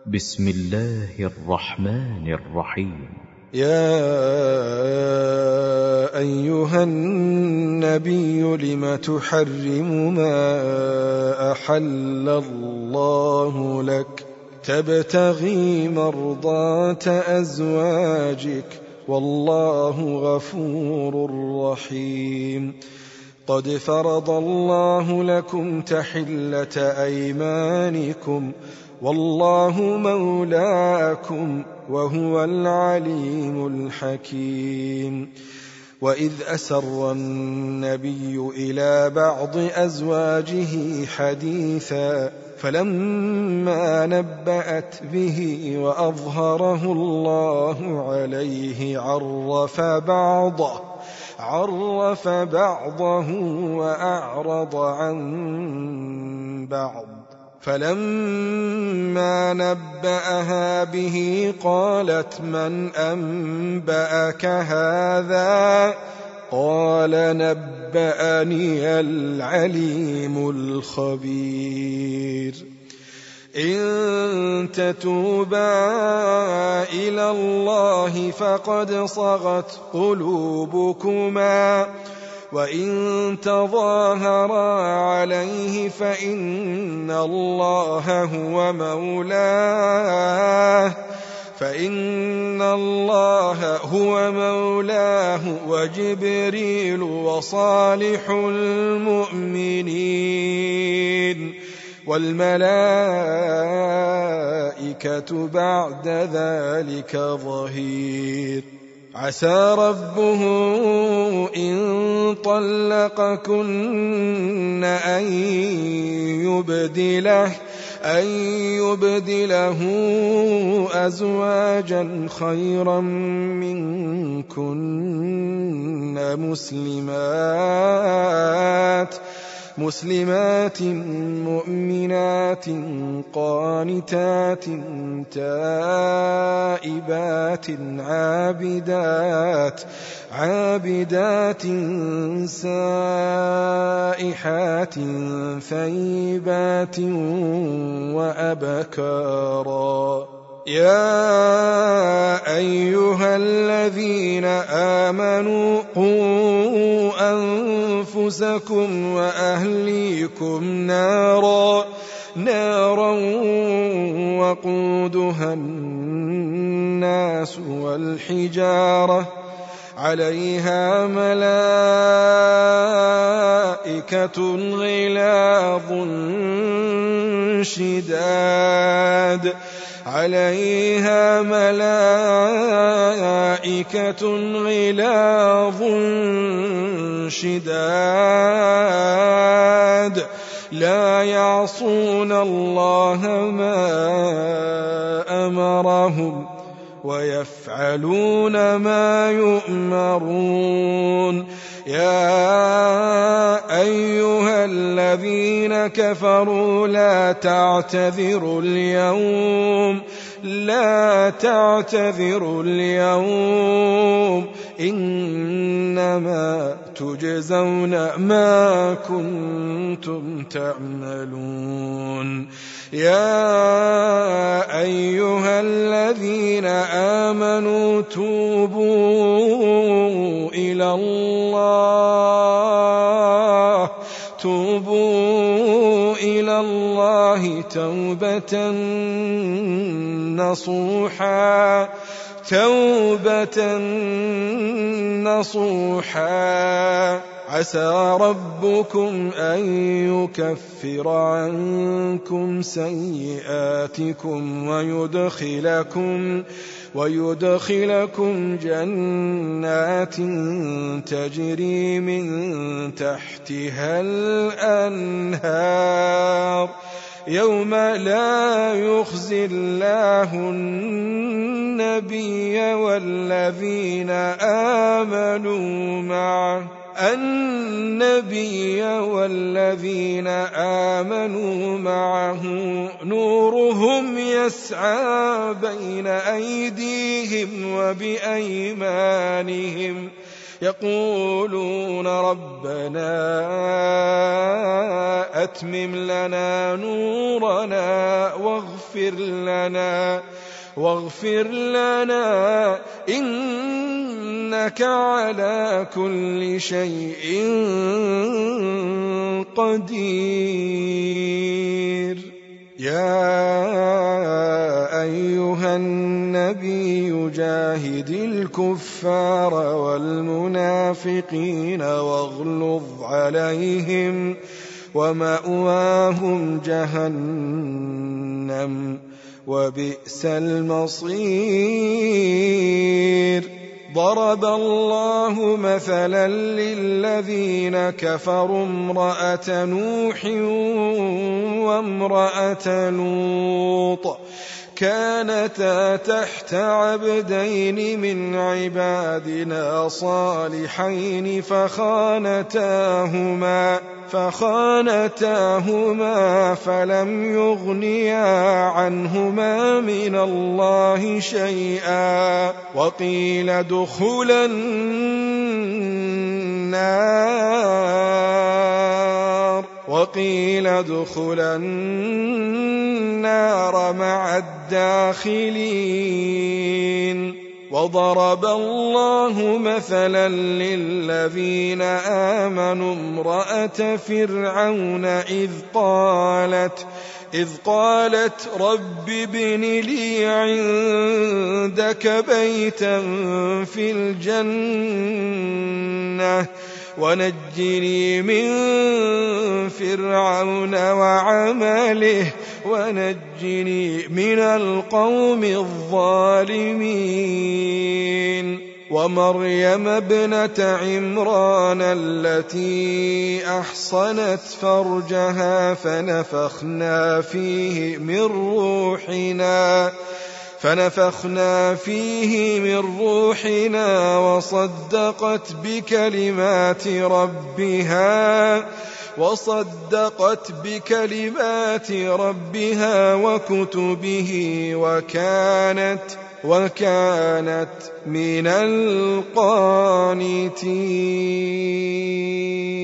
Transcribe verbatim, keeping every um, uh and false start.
بسم الله الرحمن الرحيم. يا أيها النبي لم تحرم ما أحل الله لك تبتغي مرضات أزواجك والله غفور رحيم. قد فرض الله لكم تحلة أيمانكم والله مولاكم وهو العليم الحكيم. وإذ أسر النبي إلى بعض أزواجه حديثا فلما نبأت به وأظهره الله عليه عرف بعضه عرف بعضه وأعرض عن بعض. فلما نبأها به قالت من أنبأك هذا؟ قال نبأني العليم الخبير. إن تتوبا إلى الله فقد صغت قلوبكما وإن تظاهرا عليه فإن الله هو مولاه فإن الله هو مولاه وجبريل وصالح المؤمنين والملائكة بعد ذلك ظهير. عسى ربه إن طلقكن أن يبدله أن يبدله أزواجا خيرا منكن مسلمات مسلمات مؤمنات قانتات تائبات عابدات عابدات سائحات ثيبات وأبكارا. يا أيها الذين آمنوا قوا أنفسكم وأهليكم نارا نارا وقودها الناس والحجارة عليها ملائكة غلاظ شداد عليها ملائكة غلاظ شداد لا يعصون الله ما أمرهم ويفعلون ما يؤمرون. يا أيها الذين كفروا لا تعتذروا اليوم لا تعتذروا اليوم إنما تجزون ما كنتم تعملون. يا أيها الذين آمنوا توبوا إلى الله توبوا إلى الله توبة نصوحا توبة نصوحا. عسى ربكم أن يكفر عنكم سيئاتكم ويدخلكم ويدخلكم جنات تجري من تحتها الأنهار يوم لا يخزي الله النبي والذين آمنوا معه النبي والذين آمنوا معه نورهم يسعى بين أيديهم وبأيمانهم يقولون ربنا أتمم لنا نورنا واغفر لنا واغفر لنا إنك على كل شيء قدير. يا أيها النبي جاهد الكفار والمنافقين واغلظ عليهم ومأواهم جهنم وبئس المصير. ضرب الله مثلا للذين كفروا امرأة نوح وامرأة لوط كانتا تحت عبدين من عبادنا صالحين فخانتاهما فخانتاهما فلم يغنيا عنهما من الله شيئا وقيل ادخلا النار وقيل ادخلا النار مع الداخلين. وضرب الله مثلا للذين آمنوا امرأة فرعون إذ قالت إذ قالت رب ابن لي عندك بيتا في الجنة ونجني من فرعون وعمله ونجني من القوم الظالمين. ومريم ابنة عمران التي أحصنت فرجها فنفخنا فيه من روحنا فنفخنا فيه من روحنا وصدقت بكلمات ربها وصدقت بكلمات ربها وكتبه وكانت وكانت من القانتين.